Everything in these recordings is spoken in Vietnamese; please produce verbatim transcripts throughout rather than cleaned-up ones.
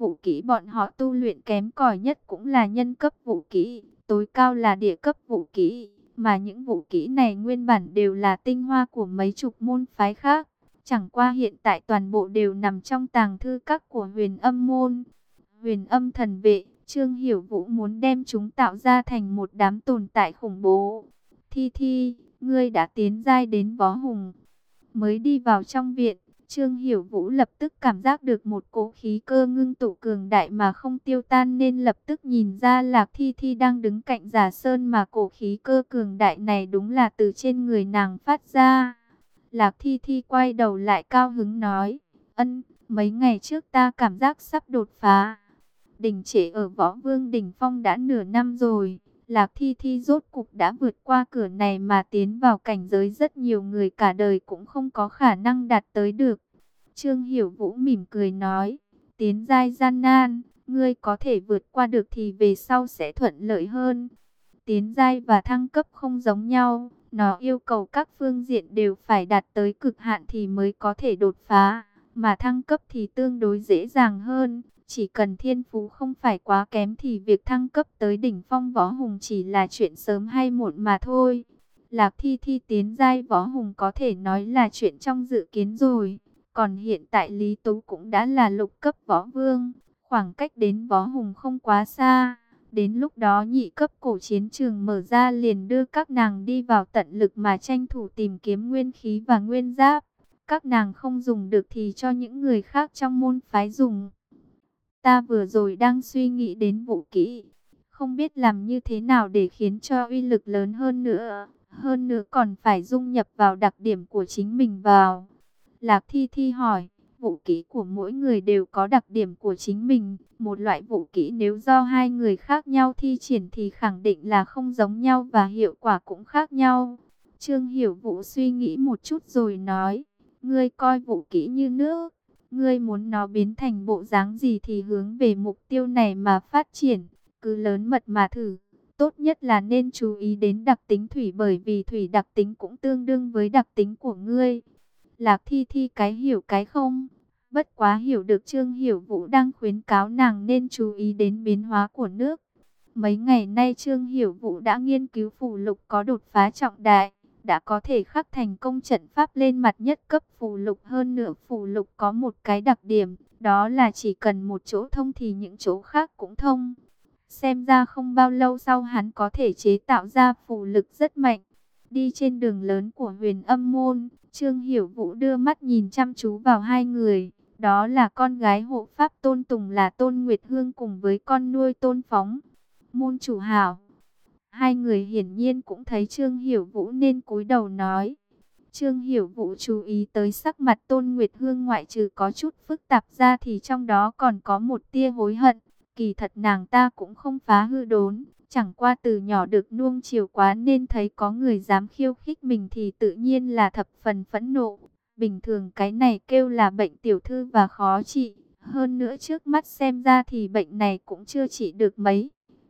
Vũ kỹ bọn họ tu luyện kém cỏi nhất cũng là nhân cấp vũ kỹ, tối cao là địa cấp vũ kỹ, mà những vũ kỹ này nguyên bản đều là tinh hoa của mấy chục môn phái khác. Chẳng qua hiện tại toàn bộ đều nằm trong tàng thư các của Huyền Âm môn. Huyền Âm thần vệ, Trương Hiểu Vũ muốn đem chúng tạo ra thành một đám tồn tại khủng bố. Thi Thi, ngươi đã tiến giai đến võ hùng. Mới đi vào trong viện, Trương Hiểu Vũ lập tức cảm giác được một cỗ khí cơ ngưng tụ cường đại mà không tiêu tan, nên lập tức nhìn ra Lạc Thi Thi đang đứng cạnh Giả Sơn, mà cổ khí cơ cường đại này đúng là từ trên người nàng phát ra. Lạc Thi Thi quay đầu lại cao hứng nói, ân, mấy ngày trước ta cảm giác sắp đột phá. Đỉnh trệ ở Võ Vương đỉnh phong đã nửa năm rồi. Lạc Thi Thi rốt cục đã vượt qua cửa này mà tiến vào cảnh giới rất nhiều người cả đời cũng không có khả năng đạt tới được. Trương Hiểu Vũ mỉm cười nói, tiến giai gian nan, ngươi có thể vượt qua được thì về sau sẽ thuận lợi hơn. Tiến giai và thăng cấp không giống nhau, nó yêu cầu các phương diện đều phải đạt tới cực hạn thì mới có thể đột phá, mà thăng cấp thì tương đối dễ dàng hơn. Chỉ cần thiên phú không phải quá kém thì việc thăng cấp tới đỉnh phong võ hùng chỉ là chuyện sớm hay muộn mà thôi. Lạc Thi Thi tiến giai võ hùng có thể nói là chuyện trong dự kiến rồi. Còn hiện tại Lý Tú cũng đã là lục cấp võ vương, khoảng cách đến võ hùng không quá xa. Đến lúc đó nhị cấp cổ chiến trường mở ra liền đưa các nàng đi vào tận lực mà tranh thủ tìm kiếm nguyên khí và nguyên giáp. Các nàng không dùng được thì cho những người khác trong môn phái dùng. Ta vừa rồi đang suy nghĩ đến vũ kỹ, không biết làm như thế nào để khiến cho uy lực lớn hơn nữa. Hơn nữa còn phải dung nhập vào đặc điểm của chính mình vào. Lạc Thi Thi hỏi, vũ kỹ của mỗi người đều có đặc điểm của chính mình. Một loại vũ kỹ nếu do hai người khác nhau thi triển thì khẳng định là không giống nhau và hiệu quả cũng khác nhau. Trương Hiểu Vũ suy nghĩ một chút rồi nói, ngươi coi vũ kỹ như nước. Ngươi muốn nó biến thành bộ dáng gì thì hướng về mục tiêu này mà phát triển, cứ lớn mật mà thử. Tốt nhất là nên chú ý đến đặc tính thủy, bởi vì thủy đặc tính cũng tương đương với đặc tính của ngươi. Lạc Thi Thi cái hiểu cái không, bất quá hiểu được Trương Hiểu Vũ đang khuyến cáo nàng nên chú ý đến biến hóa của nước. Mấy ngày nay Trương Hiểu Vũ đã nghiên cứu phù lục có đột phá trọng đại, đã có thể khắc thành công trận pháp lên mặt nhất cấp phù lục. Hơn nữa phù lục có một cái đặc điểm, đó là chỉ cần một chỗ thông thì những chỗ khác cũng thông. Xem ra không bao lâu sau hắn có thể chế tạo ra phù lực rất mạnh. Đi trên đường lớn của Huyền Âm môn, Trương Hiểu Vũ đưa mắt nhìn chăm chú vào hai người. Đó là con gái hộ pháp Tôn Tùng là Tôn Nguyệt Hương cùng với con nuôi Tôn Phóng. Môn chủ hảo. Hai người hiển nhiên cũng thấy Trương Hiểu Vũ nên cúi đầu nói. Trương Hiểu Vũ chú ý tới sắc mặt Tôn Nguyệt Hương ngoại trừ có chút phức tạp ra thì trong đó còn có một tia hối hận. Kỳ thật nàng ta cũng không phá hư đốn, chẳng qua từ nhỏ được nuông chiều quá nên thấy có người dám khiêu khích mình thì tự nhiên là thập phần phẫn nộ. Bình thường cái này kêu là bệnh tiểu thư và khó trị, hơn nữa trước mắt xem ra thì bệnh này cũng chưa trị được mấy.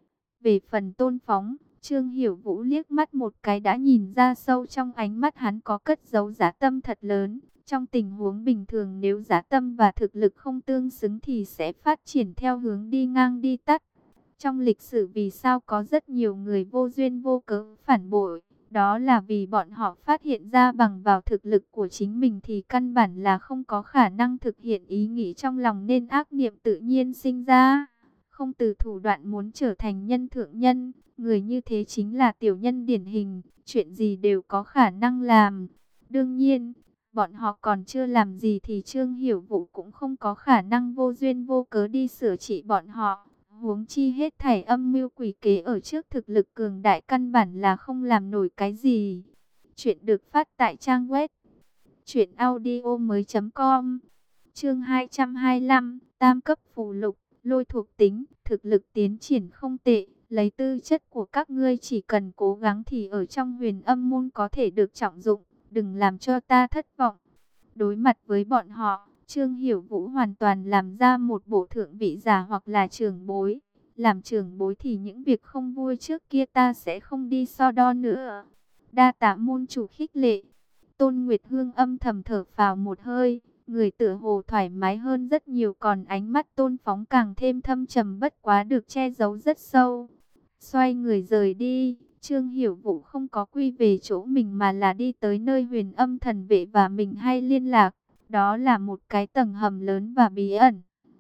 Về phần Tôn Phóng, Trương Hiểu Vũ liếc mắt một cái đã nhìn ra sâu trong ánh mắt hắn có cất giấu dã tâm thật lớn. Trong tình huống bình thường nếu dã tâm và thực lực không tương xứng thì sẽ phát triển theo hướng đi ngang đi tắt. Trong lịch sử vì sao có rất nhiều người vô duyên vô cớ phản bội? Đó là vì bọn họ phát hiện ra bằng vào thực lực của chính mình thì căn bản là không có khả năng thực hiện ý nghĩ trong lòng nên ác niệm tự nhiên sinh ra. Không từ thủ đoạn muốn trở thành nhân thượng nhân, người như thế chính là tiểu nhân điển hình, chuyện gì đều có khả năng làm. Đương nhiên, bọn họ còn chưa làm gì thì Trương Hiểu Vũ cũng không có khả năng vô duyên vô cớ đi sửa trị bọn họ. Huống chi hết thảy âm mưu quỷ kế ở trước thực lực cường đại căn bản là không làm nổi cái gì. Chuyện được phát tại trang web truyện audio mới chấm com. Chương hai trăm hai mươi lăm, tam cấp phù lục, lôi thuộc tính, thực lực tiến triển không tệ, lấy tư chất của các ngươi chỉ cần cố gắng thì ở trong Huyền Âm môn có thể được trọng dụng, đừng làm cho ta thất vọng. Đối mặt với bọn họ, Trương Hiểu Vũ hoàn toàn làm ra một bộ thượng vị giả hoặc là trưởng bối. Làm trưởng bối thì những việc không vui trước kia ta sẽ không đi so đo nữa. Đa tạ môn chủ khích lệ. Tôn Nguyệt Hương âm thầm thở phào một hơi. Người tựa hồ thoải mái hơn rất nhiều, còn ánh mắt Tôn Phóng càng thêm thâm trầm, bất quá được che giấu rất sâu. Xoay người rời đi, Trương Hiểu Vũ không có quy về chỗ mình mà là đi tới nơi Huyền Âm Thần Vệ và mình hay liên lạc. Đó là một cái tầng hầm lớn và bí ẩn.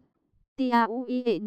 T-A-U-I-N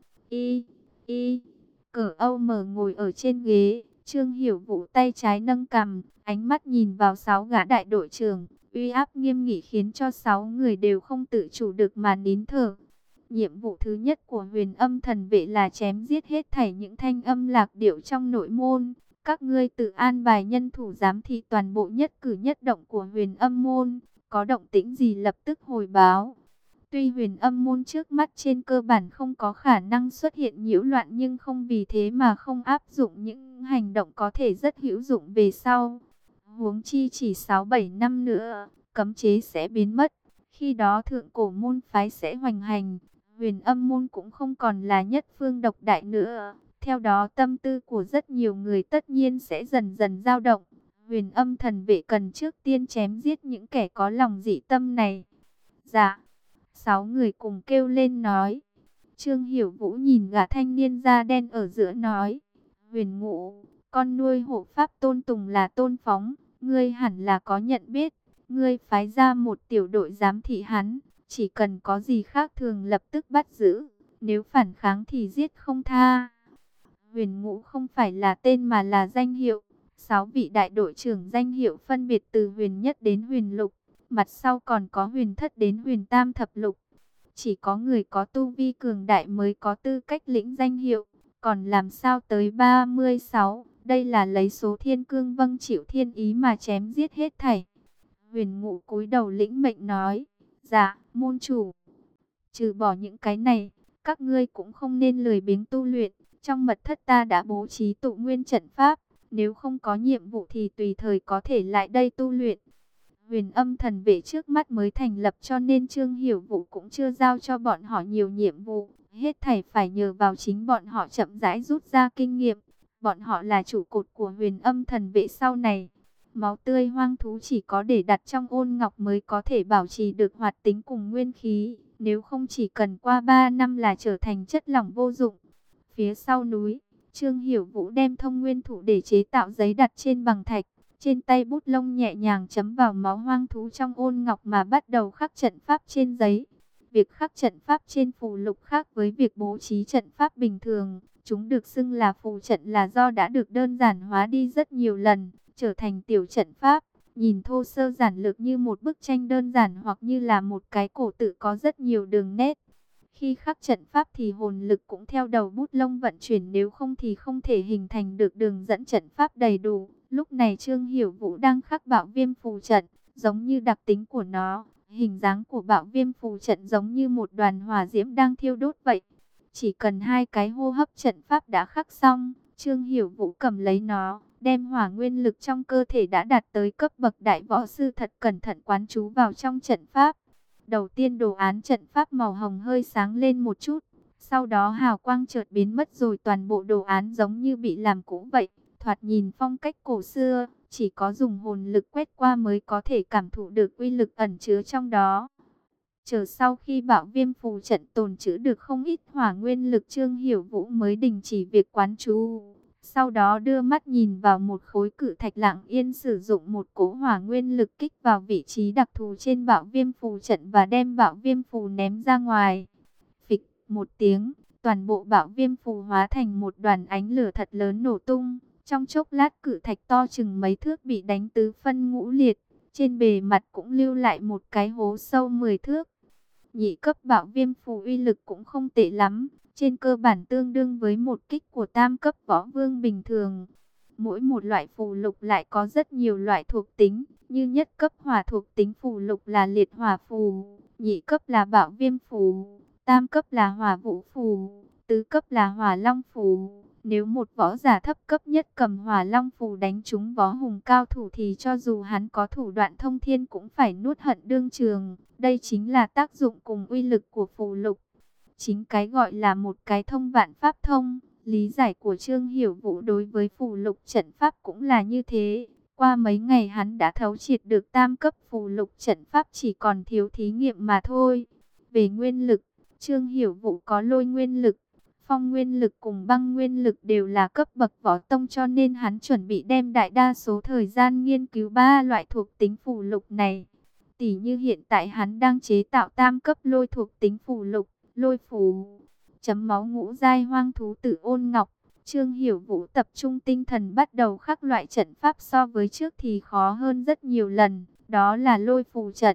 I I Cờ Âu mở ngồi ở trên ghế, Trương Hiểu Vũ tay trái nâng cằm, ánh mắt nhìn vào sáu gã đại đội trưởng, uy áp nghiêm nghị khiến cho sáu người đều không tự chủ được mà nín thở. Nhiệm vụ thứ nhất của Huyền Âm Thần Vệ là chém giết hết thảy những thanh âm lạc điệu trong nội môn. Các ngươi tự an bài nhân thủ giám thị toàn bộ nhất cử nhất động của Huyền Âm môn, có động tĩnh gì lập tức hồi báo. Tuy Huyền Âm môn trước mắt trên cơ bản không có khả năng xuất hiện nhiễu loạn, nhưng không vì thế mà không áp dụng những hành động có thể rất hữu dụng về sau. Huống chi chỉ sáu bảy năm nữa, cấm chế sẽ biến mất. Khi đó thượng cổ môn phái sẽ hoành hành, Huyền Âm môn cũng không còn là nhất phương độc đại nữa. Theo đó tâm tư của rất nhiều người tất nhiên sẽ dần dần dao động. Huyền Âm Thần Vệ cần trước tiên chém giết những kẻ có lòng dị tâm này. Dạ. Sáu người cùng kêu lên nói. Trương Hiểu Vũ nhìn gã thanh niên da đen ở giữa nói. Huyền Ngũ, con nuôi hộ pháp Tôn Tùng là Tôn Phóng, ngươi hẳn là có nhận biết. Ngươi phái ra một tiểu đội giám thị hắn, chỉ cần có gì khác thường lập tức bắt giữ, nếu phản kháng thì giết không tha. Huyền Ngũ không phải là tên mà là danh hiệu. Sáu vị đại đội trưởng danh hiệu phân biệt từ huyền nhất đến huyền lục, mặt sau còn có huyền thất đến huyền tam thập lục. Chỉ có người có tu vi cường đại mới có tư cách lĩnh danh hiệu, còn làm sao tới ba mươi sáu, đây là lấy số thiên cương vâng chịu thiên ý mà chém giết hết thảy. Huyền Ngũ cúi đầu lĩnh mệnh nói, dạ, môn chủ. Trừ bỏ những cái này, các ngươi cũng không nên lười biếng tu luyện, trong mật thất ta đã bố trí tụ nguyên trận pháp, nếu không có nhiệm vụ thì tùy thời có thể lại đây tu luyện. Huyền Âm Thần Vệ trước mắt mới thành lập cho nên Trương Hiểu Vũ cũng chưa giao cho bọn họ nhiều nhiệm vụ. Hết thảy phải nhờ vào chính bọn họ chậm rãi rút ra kinh nghiệm. Bọn họ là trụ cột của Huyền Âm Thần Vệ sau này. Máu tươi hoang thú chỉ có để đặt trong ôn ngọc mới có thể bảo trì được hoạt tính cùng nguyên khí. Nếu không chỉ cần qua ba năm là trở thành chất lỏng vô dụng. Phía sau núi, Trương Hiểu Vũ đem thông nguyên thủ để chế tạo giấy đặt trên bằng thạch. Trên tay bút lông nhẹ nhàng chấm vào máu hoang thú trong ôn ngọc mà bắt đầu khắc trận pháp trên giấy. Việc khắc trận pháp trên phù lục khác với việc bố trí trận pháp bình thường. Chúng được xưng là phù trận là do đã được đơn giản hóa đi rất nhiều lần, trở thành tiểu trận pháp. Nhìn thô sơ giản lược như một bức tranh đơn giản hoặc như là một cái cổ tự có rất nhiều đường nét. Khi khắc trận pháp thì hồn lực cũng theo đầu bút lông vận chuyển, nếu không thì không thể hình thành được đường dẫn trận pháp đầy đủ. Lúc này Trương Hiểu Vũ đang khắc bạo viêm phù trận, giống như đặc tính của nó, hình dáng của bạo viêm phù trận giống như một đoàn hỏa diễm đang thiêu đốt vậy. Chỉ cần hai cái hô hấp trận pháp đã khắc xong, Trương Hiểu Vũ cầm lấy nó, đem hỏa nguyên lực trong cơ thể đã đạt tới cấp bậc đại võ sư thật cẩn thận quán trú vào trong trận pháp. Đầu tiên đồ án trận pháp màu hồng hơi sáng lên một chút, sau đó hào quang chợt biến mất rồi toàn bộ đồ án giống như bị làm cũ vậy. Thoạt nhìn phong cách cổ xưa, chỉ có dùng hồn lực quét qua mới có thể cảm thụ được uy lực ẩn chứa trong đó. Chờ sau khi bạo viêm phù trận tồn trữ được không ít hỏa nguyên lực, Trương Hiểu Vũ mới đình chỉ việc quán chú. Sau đó đưa mắt nhìn vào một khối cự thạch lặng yên sử dụng một cỗ hỏa nguyên lực kích vào vị trí đặc thù trên bạo viêm phù trận và đem bạo viêm phù ném ra ngoài. Phịch một tiếng, toàn bộ bạo viêm phù hóa thành một đoàn ánh lửa thật lớn nổ tung. Trong chốc lát cự thạch to chừng mấy thước bị đánh tứ phân ngũ liệt, trên bề mặt cũng lưu lại một cái hố sâu mười thước. Nhị cấp bạo viêm phù uy lực cũng không tệ lắm, trên cơ bản tương đương với một kích của tam cấp võ vương bình thường. Mỗi một loại phù lục lại có rất nhiều loại thuộc tính, như nhất cấp hỏa thuộc tính phù lục là liệt hỏa phù, nhị cấp là bạo viêm phù, tam cấp là hỏa vũ phù, tứ cấp là hỏa long phù. Nếu một võ giả thấp cấp nhất cầm hỏa long phù đánh trúng võ hùng cao thủ thì cho dù hắn có thủ đoạn thông thiên cũng phải nuốt hận đương trường. Đây chính là tác dụng cùng uy lực của phù lục. Chính cái gọi là một cái thông vạn pháp thông. Lý giải của Trương Hiểu Vũ đối với phù lục trận pháp cũng là như thế. Qua mấy ngày hắn đã thấu triệt được tam cấp phù lục trận pháp, chỉ còn thiếu thí nghiệm mà thôi. Về nguyên lực, Trương Hiểu Vũ có lôi nguyên lực, phong nguyên lực cùng băng nguyên lực đều là cấp bậc võ tông, cho nên hắn chuẩn bị đem đại đa số thời gian nghiên cứu ba loại thuộc tính phù lục này. Tỷ như hiện tại hắn đang chế tạo tam cấp lôi thuộc tính phù lục, lôi phù, chấm máu ngũ giai hoang thú tử ôn ngọc. Trương Hiểu Vũ tập trung tinh thần bắt đầu khắc loại trận pháp, so với trước thì khó hơn rất nhiều lần, đó là lôi phù trận.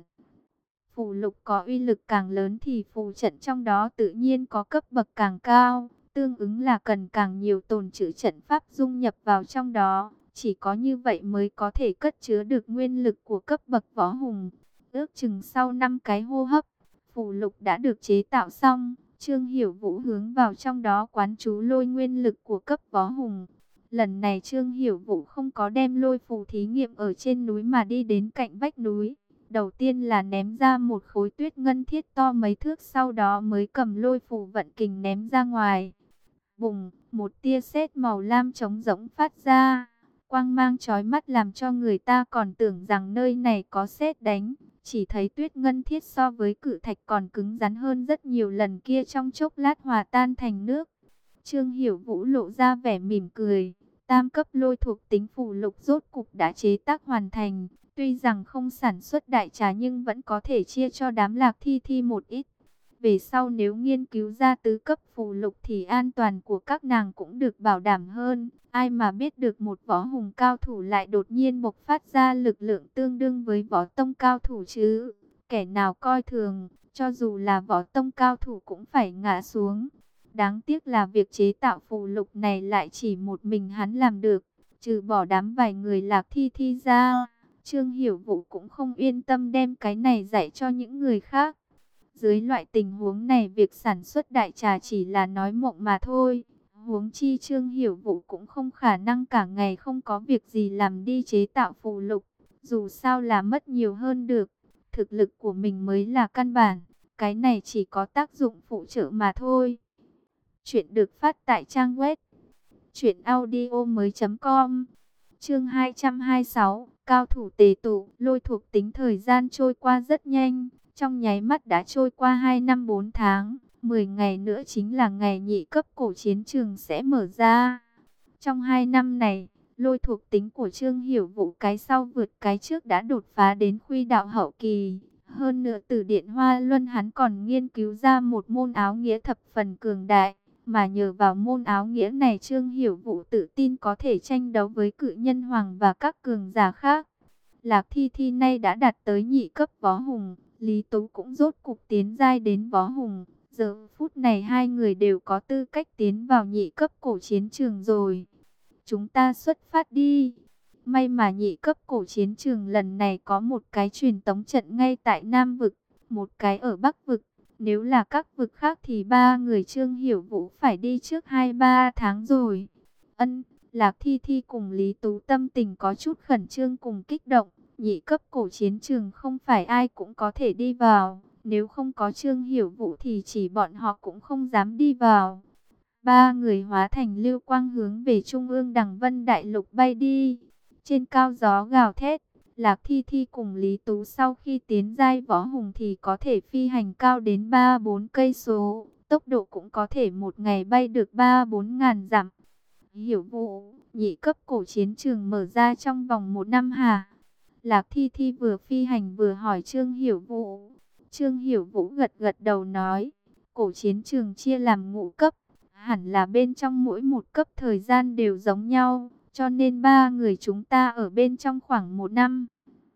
Phù lục có uy lực càng lớn thì phù trận trong đó tự nhiên có cấp bậc càng cao, tương ứng là cần càng nhiều tồn trữ trận pháp dung nhập vào trong đó, chỉ có như vậy mới có thể cất chứa được nguyên lực của cấp bậc võ hùng. Ước chừng sau năm cái hô hấp, phù lục đã được chế tạo xong. Trương Hiểu Vũ hướng vào trong đó quán chú lôi nguyên lực của cấp võ hùng. Lần này Trương Hiểu Vũ không có đem lôi phù thí nghiệm ở trên núi mà đi đến cạnh vách núi. Đầu tiên là ném ra một khối tuyết ngân thiết to mấy thước, sau đó mới cầm lôi phù vận kình ném ra ngoài. Bùng, một tia sét màu lam trống rỗng phát ra. Quang mang chói mắt làm cho người ta còn tưởng rằng nơi này có sét đánh. Chỉ thấy tuyết ngân thiết so với cự thạch còn cứng rắn hơn rất nhiều lần kia, trong chốc lát hòa tan thành nước. Trương Hiểu Vũ lộ ra vẻ mỉm cười. Tam cấp lôi thuộc tính phù lục rốt cục đã chế tác hoàn thành. Tuy rằng không sản xuất đại trà nhưng vẫn có thể chia cho đám Lạc Thi Thi một ít. Về sau nếu nghiên cứu ra tứ cấp phù lục thì an toàn của các nàng cũng được bảo đảm hơn. Ai mà biết được một võ hùng cao thủ lại đột nhiên bộc phát ra lực lượng tương đương với võ tông cao thủ chứ. Kẻ nào coi thường, cho dù là võ tông cao thủ cũng phải ngã xuống. Đáng tiếc là việc chế tạo phù lục này lại chỉ một mình hắn làm được. Trừ bỏ đám vài người Lạc Thi Thi ra, Trương Hiểu Vũ cũng không yên tâm đem cái này dạy cho những người khác. Dưới loại tình huống này, việc sản xuất đại trà chỉ là nói mộng mà thôi. Huống chi Trương Hiểu Vũ cũng không khả năng cả ngày không có việc gì làm đi chế tạo phù lục. Dù sao là mất nhiều hơn được. Thực lực của mình mới là căn bản. Cái này chỉ có tác dụng phụ trợ mà thôi. Chuyện được phát tại trang web truyện audio mới chấm com. Chương hai trăm hai mươi sáu, cao thủ tề tụ. Lôi thuộc tính thời gian trôi qua rất nhanh. Trong nháy mắt đã trôi qua hai năm bốn tháng, mười ngày nữa chính là ngày nhị cấp cổ chiến trường sẽ mở ra. Trong hai năm này, lôi thuộc tính của Trương Hiểu Vũ cái sau vượt cái trước đã đột phá đến khuy đạo hậu kỳ. Hơn nữa từ Điện Hoa Luân hắn còn nghiên cứu ra một môn áo nghĩa thập phần cường đại. Mà nhờ vào môn áo nghĩa này, Trương Hiểu Vũ tự tin có thể tranh đấu với cự nhân hoàng và các cường giả khác. Lạc Thi Thi nay đã đạt tới nhị cấp võ hùng. Lý Tú cũng rốt cục tiến giai đến võ hùng. Giờ phút này hai người đều có tư cách tiến vào nhị cấp cổ chiến trường rồi. Chúng ta xuất phát đi. May mà nhị cấp cổ chiến trường lần này có một cái truyền tống trận ngay tại Nam vực, một cái ở Bắc vực. Nếu là các vực khác thì ba người Trương Hiểu Vũ phải đi trước hai ba tháng rồi. Ân, Lạc Thi Thi cùng Lý Tú tâm tình có chút khẩn trương cùng kích động. Nhị cấp cổ chiến trường không phải ai cũng có thể đi vào. Nếu không có Trương Hiểu Vũ thì chỉ bọn họ cũng không dám đi vào. Ba người hóa thành lưu quang hướng về trung ương Đằng Vân Đại Lục bay đi. Trên cao gió gào thét, Lạc Thi Thi cùng Lý Tú sau khi tiến giai võ hùng thì có thể phi hành cao đến ba bốn cây số. Tốc độ cũng có thể một ngày bay được ba bốn ngàn dặm. Hiểu Vũ, nhị cấp cổ chiến trường mở ra trong vòng một năm hả? Lạc Thi Thi vừa phi hành vừa hỏi Trương Hiểu Vũ. Trương Hiểu Vũ gật gật đầu nói, cổ chiến trường chia làm ngũ cấp, hẳn là bên trong mỗi một cấp thời gian đều giống nhau, cho nên ba người chúng ta ở bên trong khoảng một năm.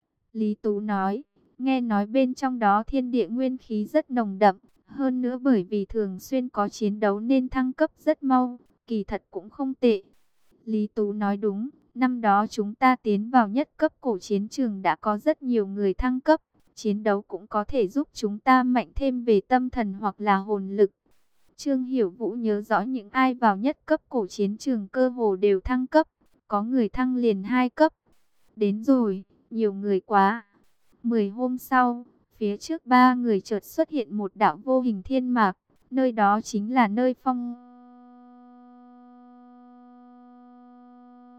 Lý Tú nói, nghe nói bên trong đó thiên địa nguyên khí rất nồng đậm, hơn nữa bởi vì thường xuyên có chiến đấu nên thăng cấp rất mau, kỳ thật cũng không tệ. Lý Tú nói đúng. Năm đó chúng ta tiến vào nhất cấp cổ chiến trường đã có rất nhiều người thăng cấp. Chiến đấu cũng có thể giúp chúng ta mạnh thêm về tâm thần hoặc là hồn lực. Trương Hiểu Vũ nhớ rõ những ai vào nhất cấp cổ chiến trường cơ hồ đều thăng cấp. Có người thăng liền hai cấp. Đến rồi, nhiều người quá. Mười hôm sau, phía trước ba người chợt xuất hiện một đạo vô hình thiên mạc. Nơi đó chính là nơi phong...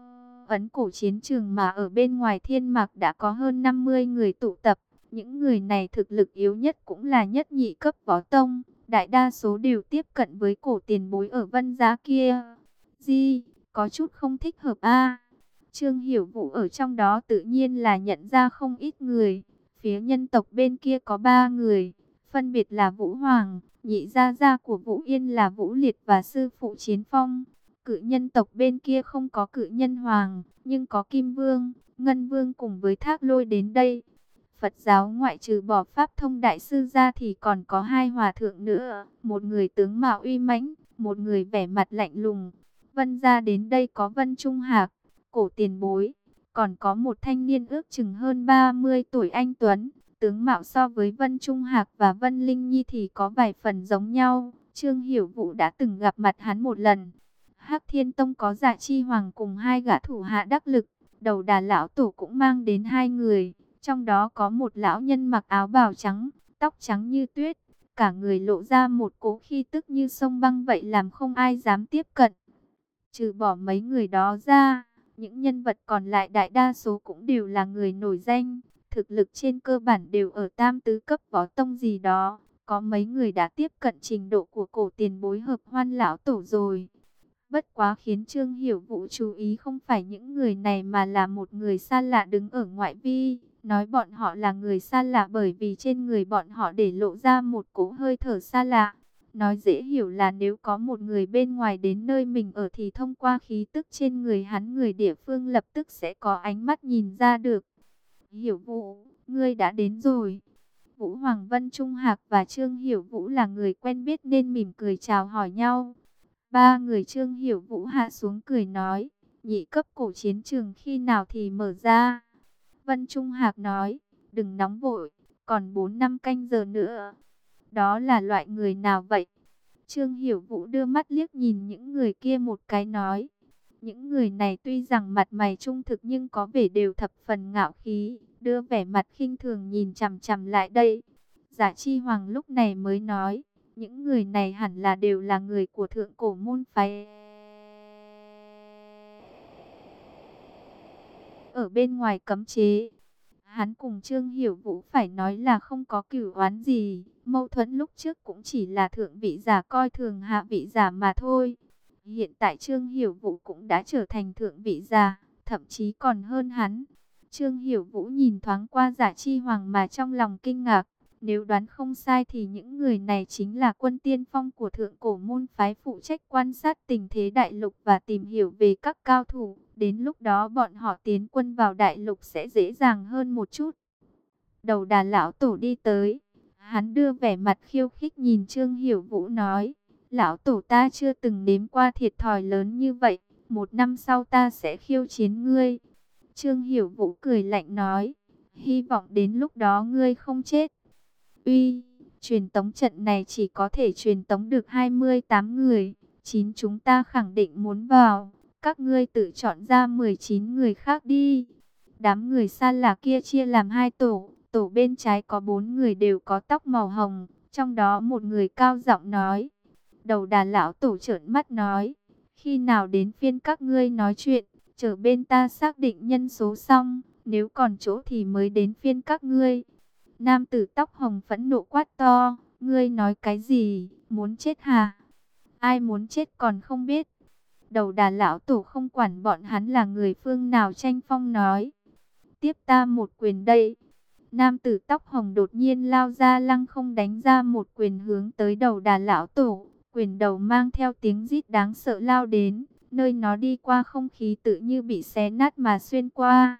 ấn cổ chiến trường mà ở bên ngoài thiên mạc đã có hơn năm mươi người tụ tập. Những người này thực lực yếu nhất cũng là nhất nhị cấp võ tông, đại đa số đều tiếp cận với cổ tiền bối ở Vân Giá kia. Di, có chút không thích hợp a. Trương Hiểu Vũ ở trong đó tự nhiên là nhận ra không ít người. Phía nhân tộc bên kia có ba người, phân biệt là Vũ Hoàng, nhị gia gia của Vũ Yên là Vũ Liệt và sư phụ Chiến Phong. Cự nhân tộc bên kia không có cự nhân hoàng, nhưng có Kim Vương, Ngân Vương cùng với Thác Lôi đến đây. Phật giáo ngoại trừ bỏ Pháp Thông Đại Sư ra thì còn có hai hòa thượng nữa, một người tướng mạo uy mãnh, một người vẻ mặt lạnh lùng. Vân gia đến đây có Vân Trung Hạc, cổ tiền bối, còn có một thanh niên ước chừng hơn ba mươi tuổi anh tuấn, tướng mạo so với Vân Trung Hạc và Vân Linh Nhi thì có vài phần giống nhau. Trương Hiểu Vũ đã từng gặp mặt hắn một lần. Hắc Thiên Tông có Dạ Chi Hoàng cùng hai gã thủ hạ đắc lực, Đầu Đà lão tổ cũng mang đến hai người, trong đó có một lão nhân mặc áo bào trắng, tóc trắng như tuyết, cả người lộ ra một cỗ khí tức như sông băng vậy làm không ai dám tiếp cận. Trừ bỏ mấy người đó ra, những nhân vật còn lại đại đa số cũng đều là người nổi danh, thực lực trên cơ bản đều ở tam tứ cấp võ tông gì đó, có mấy người đã tiếp cận trình độ của cổ tiền bối Hợp Hoan lão tổ rồi. Bất quá khiến Trương Hiểu Vũ chú ý không phải những người này mà là một người xa lạ đứng ở ngoại vi. Nói bọn họ là người xa lạ bởi vì trên người bọn họ để lộ ra một cỗ hơi thở xa lạ. Nói dễ hiểu là nếu có một người bên ngoài đến nơi mình ở thì thông qua khí tức trên người hắn, người địa phương lập tức sẽ có ánh mắt nhìn ra được. Hiểu Vũ, ngươi đã đến rồi. Vũ Hoàng, Vân Trung Hạc và Trương Hiểu Vũ là người quen biết nên mỉm cười chào hỏi nhau. Ba người Trương Hiểu Vũ hạ xuống cười nói, nhị cấp cổ chiến trường khi nào thì mở ra. Vân Trung Hạc nói, đừng nóng vội, còn bốn năm canh giờ nữa. Đó là loại người nào vậy? Trương Hiểu Vũ đưa mắt liếc nhìn những người kia một cái nói, những người này tuy rằng mặt mày trung thực nhưng có vẻ đều thập phần ngạo khí, đưa vẻ mặt khinh thường nhìn chằm chằm lại đây. Dạ Chi Hoàng lúc này mới nói, những người này hẳn là đều là người của thượng cổ môn phái ở bên ngoài cấm chế. Hắn cùng Trương Hiểu Vũ phải nói là không có cửu oán gì, mâu thuẫn lúc trước cũng chỉ là thượng vị giả coi thường hạ vị giả mà thôi. Hiện tại Trương Hiểu Vũ cũng đã trở thành thượng vị giả, thậm chí còn hơn hắn. Trương Hiểu Vũ nhìn thoáng qua Dạ Chi Hoàng mà trong lòng kinh ngạc. Nếu đoán không sai thì những người này chính là quân tiên phong của thượng cổ môn phái phụ trách quan sát tình thế đại lục và tìm hiểu về các cao thủ. Đến lúc đó bọn họ tiến quân vào đại lục sẽ dễ dàng hơn một chút. Đầu Đà lão tổ đi tới. Hắn đưa vẻ mặt khiêu khích nhìn Trương Hiểu Vũ nói, lão tổ ta chưa từng nếm qua thiệt thòi lớn như vậy. Một năm sau ta sẽ khiêu chiến ngươi. Trương Hiểu Vũ cười lạnh nói, hy vọng đến lúc đó ngươi không chết. Uy, truyền tống trận này chỉ có thể truyền tống được hai mươi tám người, chín chúng ta khẳng định muốn vào, các ngươi tự chọn ra mười chín người khác đi. Đám người xa lạ kia chia làm hai tổ, tổ bên trái có bốn người đều có tóc màu hồng, trong đó một người cao giọng nói. Đầu Đà lão tổ trợn mắt nói, khi nào đến phiên các ngươi nói chuyện, chờ bên ta xác định nhân số xong, nếu còn chỗ thì mới đến phiên các ngươi. Nam tử tóc hồng phẫn nộ quát to, ngươi nói cái gì, muốn chết hả? Ai muốn chết còn không biết. Đầu Đà lão tổ không quản bọn hắn là người phương nào tranh phong nói, tiếp ta một quyền đây. Nam tử tóc hồng đột nhiên lao ra lăng không đánh ra một quyền hướng tới Đầu Đà lão tổ. Quyền đầu mang theo tiếng rít đáng sợ lao đến, nơi nó đi qua không khí tự như bị xé nát mà xuyên qua.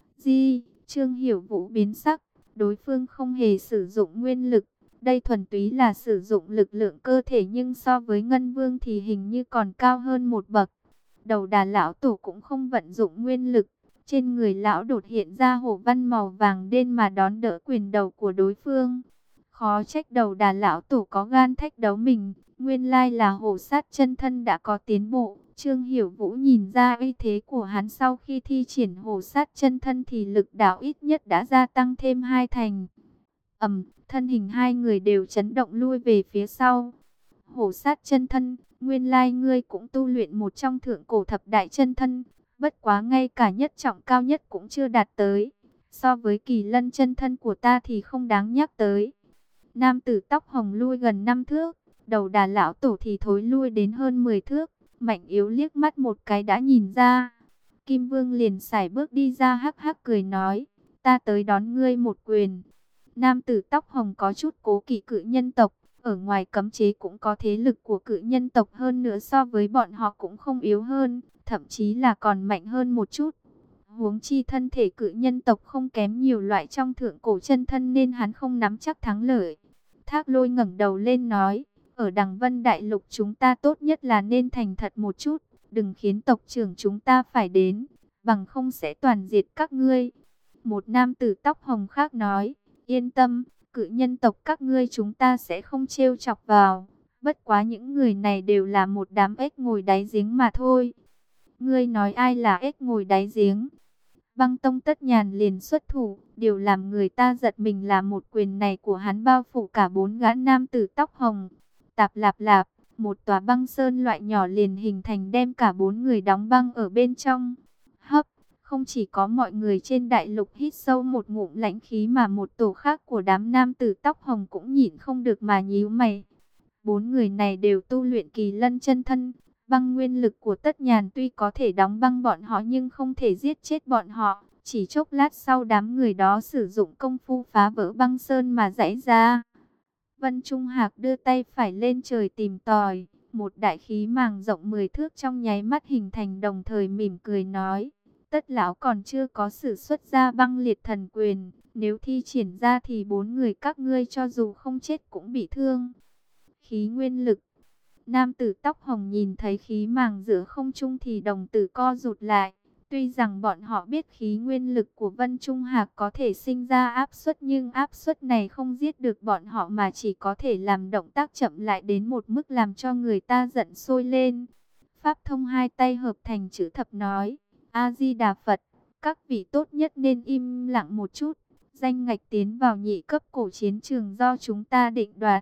Di, Trương Hiểu Vũ biến sắc. Đối phương không hề sử dụng nguyên lực, đây thuần túy là sử dụng lực lượng cơ thể nhưng so với Ngân Vương thì hình như còn cao hơn một bậc. Đầu Đà lão tổ cũng không vận dụng nguyên lực, trên người lão đột hiện ra hổ văn màu vàng đen mà đón đỡ quyền đầu của đối phương. Khó trách Đầu Đà lão tổ có gan thách đấu mình, nguyên lai là hổ sát chân thân đã có tiến bộ. Trương Hiểu Vũ nhìn ra uy thế của hắn sau khi thi triển hổ sát chân thân thì lực đạo ít nhất đã gia tăng thêm hai thành. Ầm, thân hình hai người đều chấn động lui về phía sau. Hổ sát chân thân, nguyên lai ngươi cũng tu luyện một trong thượng cổ thập đại chân thân. Bất quá ngay cả nhất trọng cao nhất cũng chưa đạt tới. So với kỳ lân chân thân của ta thì không đáng nhắc tới. Nam tử tóc hồng lui gần năm thước, đầu Đà lão tổ thì thối lui đến hơn mười thước. Mạnh Yếu liếc mắt một cái đã nhìn ra. Kim Vương liền sải bước đi ra, hắc hắc cười nói, ta tới đón ngươi một quyền. Nam tử tóc hồng có chút cố kỵ cự nhân tộc, ở ngoài cấm chế cũng có thế lực của cự nhân tộc, hơn nữa so với bọn họ cũng không yếu hơn, thậm chí là còn mạnh hơn một chút. Huống chi thân thể cự nhân tộc không kém nhiều loại trong thượng cổ chân thân, nên hắn không nắm chắc thắng lợi. Thác Lôi ngẩng đầu lên nói, ở Đằng Vân Đại Lục chúng ta tốt nhất là nên thành thật một chút, đừng khiến tộc trưởng chúng ta phải đến, bằng không sẽ toàn diệt các ngươi. Một nam tử tóc hồng khác nói, yên tâm, cự nhân tộc các ngươi chúng ta sẽ không trêu chọc vào. Bất quá những người này đều là một đám ếch ngồi đáy giếng mà thôi. Ngươi nói ai là ếch ngồi đáy giếng? Băng Tông Tất Nhàn liền xuất thủ, điều làm người ta giật mình là một quyền này của hắn bao phủ cả bốn gã nam tử tóc hồng. Tạp lạp lạp, một tòa băng sơn loại nhỏ liền hình thành đem cả bốn người đóng băng ở bên trong. Hấp, không chỉ có mọi người trên đại lục hít sâu một ngụm lãnh khí, mà một tổ khác của đám nam tử tóc hồng cũng nhịn không được mà nhíu mày. Bốn người này đều tu luyện kỳ lân chân thân. Băng nguyên lực của Tất Nhàn tuy có thể đóng băng bọn họ nhưng không thể giết chết bọn họ. Chỉ chốc lát sau đám người đó sử dụng công phu phá vỡ băng sơn mà giãy ra. Vân Trung Hạc đưa tay phải lên trời tìm tòi. Một đại khí màng rộng mười thước trong nháy mắt hình thành, đồng thời mỉm cười nói. Tất lão còn chưa có sử xuất ra băng liệt thần quyền. Nếu thi triển ra thì bốn người các ngươi cho dù không chết cũng bị thương. Khí nguyên lực. Nam tử tóc hồng nhìn thấy khí màng giữa không trung thì đồng tử co rụt lại. Tuy rằng bọn họ biết khí nguyên lực của Vân Trung Hạc có thể sinh ra áp suất, nhưng áp suất này không giết được bọn họ mà chỉ có thể làm động tác chậm lại đến một mức làm cho người ta giận sôi lên. Pháp Thông hai tay hợp thành chữ thập nói, A-di-đà Phật, các vị tốt nhất nên im lặng một chút. Danh ngạch tiến vào nhị cấp cổ chiến trường do chúng ta định đoạt.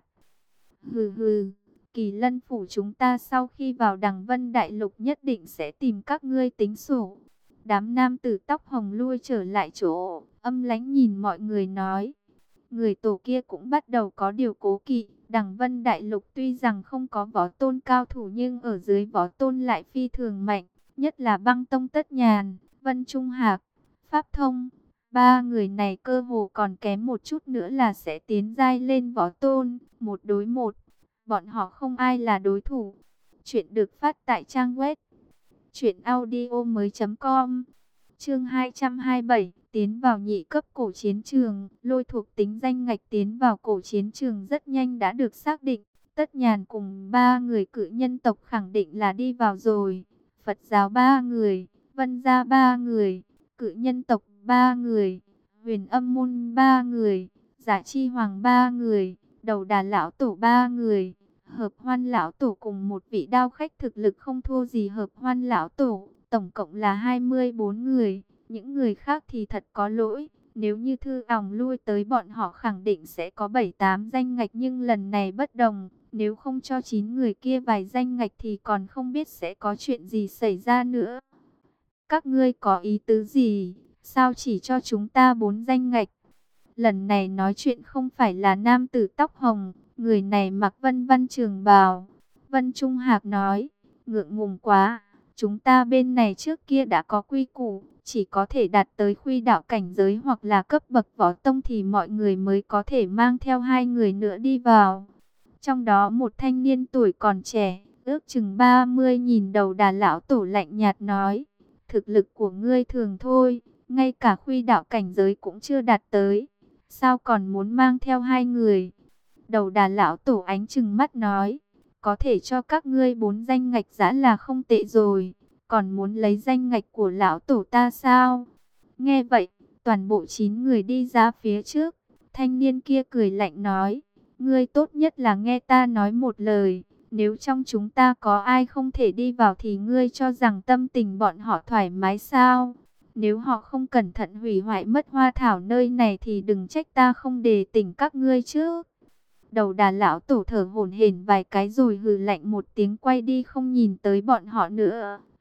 Hừ hừ. Kỳ Lân phủ chúng ta sau khi vào Đằng Vân Đại Lục nhất định sẽ tìm các ngươi tính sổ. Đám nam tử tóc hồng lui trở lại chỗ, âm lãnh nhìn mọi người nói. Người tổ kia cũng bắt đầu có điều cố kỵ. Đằng Vân Đại Lục tuy rằng không có võ tôn cao thủ, nhưng ở dưới võ tôn lại phi thường mạnh. Nhất là Băng Tông Tất Nhàn, Vân Trung Hạc, Pháp Thông. Ba người này cơ hồ còn kém một chút nữa là sẽ tiến giai lên võ tôn, một đối một. Bọn họ không ai là đối thủ. Chuyện được phát tại trang web truyện audio mới chấm com. Chương hai trăm hai mươi bảy, tiến vào nhị cấp cổ chiến trường. Lôi thuộc tính danh ngạch tiến vào cổ chiến trường rất nhanh đã được xác định. Tất Nhàn cùng ba người cự nhân tộc khẳng định là đi vào rồi. Phật giáo ba người, Vân gia ba người, cự nhân tộc ba người, Huyền Âm môn ba người, Giả Chi Hoàng ba người, Đầu Đà lão tổ ba người, Hợp Hoan lão tổ cùng một vị đao khách thực lực không thua gì Hợp Hoan lão tổ, tổng cộng là hai mươi bốn người. Những người khác thì thật có lỗi, nếu như Thư ỏng lui tới bọn họ khẳng định sẽ có bảy tám danh ngạch, nhưng lần này bất đồng, nếu không cho chín người kia vài danh ngạch thì còn không biết sẽ có chuyện gì xảy ra nữa. Các ngươi có ý tứ gì? Sao chỉ cho chúng ta bốn danh ngạch? Lần này nói chuyện không phải là nam tử tóc hồng, người này mặc vân vân trường bào. Vân Trung Hạc nói, ngượng ngùng quá, chúng ta bên này trước kia đã có quy củ, chỉ có thể đạt tới khuy đạo cảnh giới hoặc là cấp bậc võ tông thì mọi người mới có thể mang theo hai người nữa đi vào. Trong đó một thanh niên tuổi còn trẻ, ước chừng ba mươi, nhìn Đầu Đà lão tổ lạnh nhạt nói, thực lực của ngươi thường thôi, ngay cả khuy đạo cảnh giới cũng chưa đạt tới, sao còn muốn mang theo hai người? Đầu Đà lão tổ ánh trừng mắt nói, có thể cho các ngươi bốn danh ngạch đã là không tệ rồi, còn muốn lấy danh ngạch của lão tổ ta sao? Nghe vậy, toàn bộ chín người đi ra phía trước. Thanh niên kia cười lạnh nói, ngươi tốt nhất là nghe ta nói một lời, nếu trong chúng ta có ai không thể đi vào thì ngươi cho rằng tâm tình bọn họ thoải mái sao? Nếu họ không cẩn thận hủy hoại mất hoa thảo nơi này thì đừng trách ta không đề tỉnh các ngươi chứ. Đầu Đà lão tổ thở hổn hển vài cái rồi hừ lạnh một tiếng quay đi, không nhìn tới bọn họ nữa.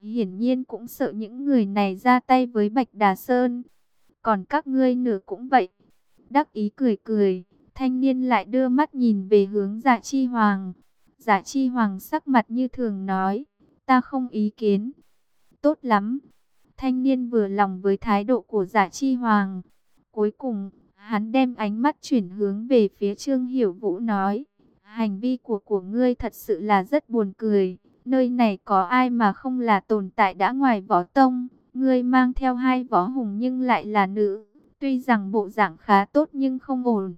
hiển nhiên cũng sợ những người này ra tay với Bạch Đà Sơn. Còn các ngươi nửa cũng vậy. Đắc ý cười cười, thanh niên lại đưa mắt nhìn về hướng Dạ Chi Hoàng. Dạ Chi Hoàng sắc mặt như thường nói, ta không ý kiến. Tốt lắm. Thanh niên vừa lòng với thái độ của Dạ Chi Hoàng. Cuối cùng, hắn đem ánh mắt chuyển hướng về phía Trương Hiểu Vũ nói, hành vi của của ngươi thật sự là rất buồn cười. Nơi này có ai mà không là tồn tại đã ngoài võ tông. Ngươi mang theo hai võ hùng nhưng lại là nữ. Tuy rằng bộ dạng khá tốt nhưng không ổn.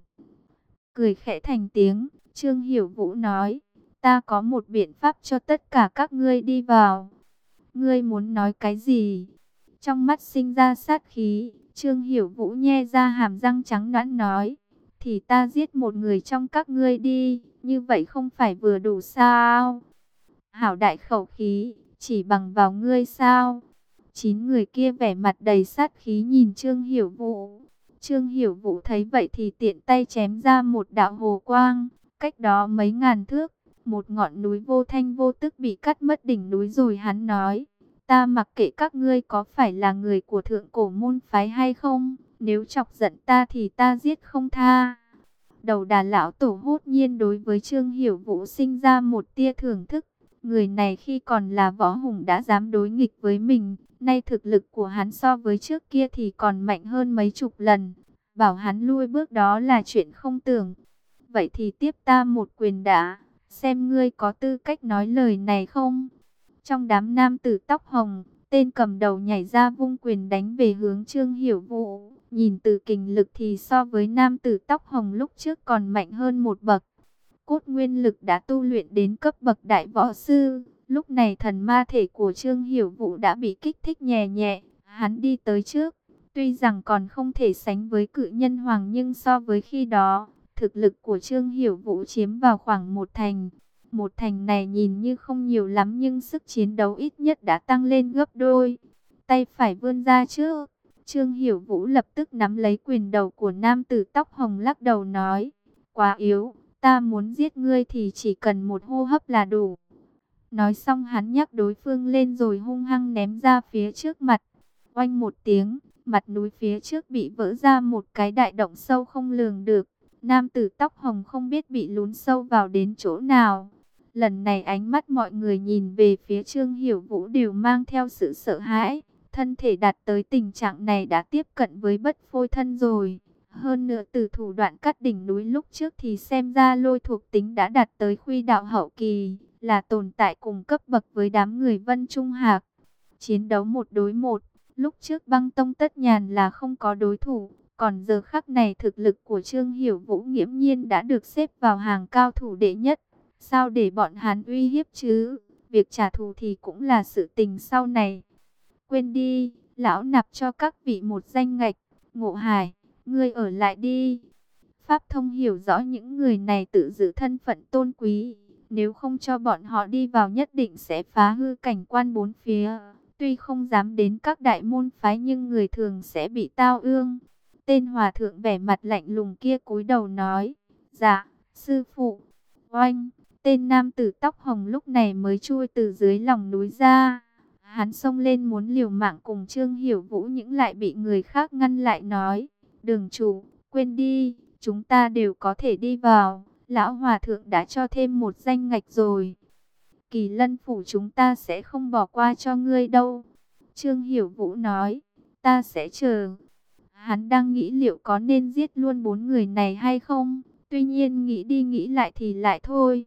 Cười khẽ thành tiếng, Trương Hiểu Vũ nói, ta có một biện pháp cho tất cả các ngươi đi vào. Ngươi muốn nói cái gì? Trong mắt sinh ra sát khí, Trương Hiểu Vũ nhe ra hàm răng trắng nõn nói, thì ta giết một người trong các ngươi đi, như vậy không phải vừa đủ sao? Hảo đại khẩu khí, chỉ bằng vào ngươi sao? Chín người kia vẻ mặt đầy sát khí nhìn Trương Hiểu Vũ. Trương Hiểu Vũ thấy vậy thì tiện tay chém ra một đạo hồ quang, cách đó mấy ngàn thước, một ngọn núi vô thanh vô tức bị cắt mất đỉnh núi rồi hắn nói, ta mặc kệ các ngươi có phải là người của thượng cổ môn phái hay không, nếu chọc giận ta thì ta giết không tha. Đầu đà lão tổ hốt nhiên đối với Trương Hiểu Vũ sinh ra một tia thưởng thức. Người này khi còn là võ hùng đã dám đối nghịch với mình, nay thực lực của hắn so với trước kia thì còn mạnh hơn mấy chục lần. Bảo hắn lui bước đó là chuyện không tưởng. Vậy thì tiếp ta một quyền đã, xem ngươi có tư cách nói lời này không? Trong đám nam tử tóc hồng, tên cầm đầu nhảy ra vung quyền đánh về hướng Trương Hiểu Vũ. Nhìn từ kình lực thì so với nam tử tóc hồng lúc trước còn mạnh hơn một bậc. Cốt nguyên lực đã tu luyện đến cấp bậc đại võ sư. Lúc này thần ma thể của Trương Hiểu Vũ đã bị kích thích nhẹ nhẹ. Hắn đi tới trước. Tuy rằng còn không thể sánh với cự nhân hoàng nhưng so với khi đó, thực lực của Trương Hiểu Vũ chiếm vào khoảng một thành. Một thành này nhìn như không nhiều lắm nhưng sức chiến đấu ít nhất đã tăng lên gấp đôi. Tay phải vươn ra trước. Trương Hiểu Vũ lập tức nắm lấy quyền đầu của nam tử tóc hồng lắc đầu nói. Quá yếu, ta muốn giết ngươi thì chỉ cần một hô hấp là đủ. Nói xong hắn nhắc đối phương lên rồi hung hăng ném ra phía trước mặt. Oanh một tiếng, mặt núi phía trước bị vỡ ra một cái đại động sâu không lường được. Nam tử tóc hồng không biết bị lún sâu vào đến chỗ nào. Lần này ánh mắt mọi người nhìn về phía Trương Hiểu Vũ đều mang theo sự sợ hãi. Thân thể đạt tới tình trạng này đã tiếp cận với bất phôi thân rồi. Hơn nữa từ thủ đoạn cắt đỉnh núi lúc trước thì xem ra lôi thuộc tính đã đạt tới khuy đạo hậu kỳ. Là tồn tại cùng cấp bậc với đám người Vân Trung Hạc. Chiến đấu một đối một. Lúc trước Băng Tông Tất Nhàn là không có đối thủ. Còn giờ khắc này thực lực của Trương Hiểu Vũ nghiễm nhiên đã được xếp vào hàng cao thủ đệ nhất. Sao để bọn hắn uy hiếp chứ? Việc trả thù thì cũng là sự tình sau này. Quên đi, lão nạp cho các vị một danh ngạch. Ngộ Hải, ngươi ở lại đi. Pháp Thông hiểu rõ những người này tự giữ thân phận tôn quý. Nếu không cho bọn họ đi vào nhất định sẽ phá hư cảnh quan bốn phía. Tuy không dám đến các đại môn phái nhưng người thường sẽ bị tao ương. Tên hòa thượng vẻ mặt lạnh lùng kia cúi đầu nói. Dạ, sư phụ. Oanh, tên nam tử tóc hồng lúc này mới chui từ dưới lòng núi ra. Hắn xông lên muốn liều mạng cùng Trương Hiểu Vũ nhưng lại bị người khác ngăn lại nói. Đường chủ, quên đi, chúng ta đều có thể đi vào. Lão hòa thượng đã cho thêm một danh ngạch rồi. Kỳ Lân phủ chúng ta sẽ không bỏ qua cho ngươi đâu. Trương Hiểu Vũ nói, ta sẽ chờ. Hắn đang nghĩ liệu có nên giết luôn bốn người này hay không. Tuy nhiên nghĩ đi nghĩ lại thì lại thôi.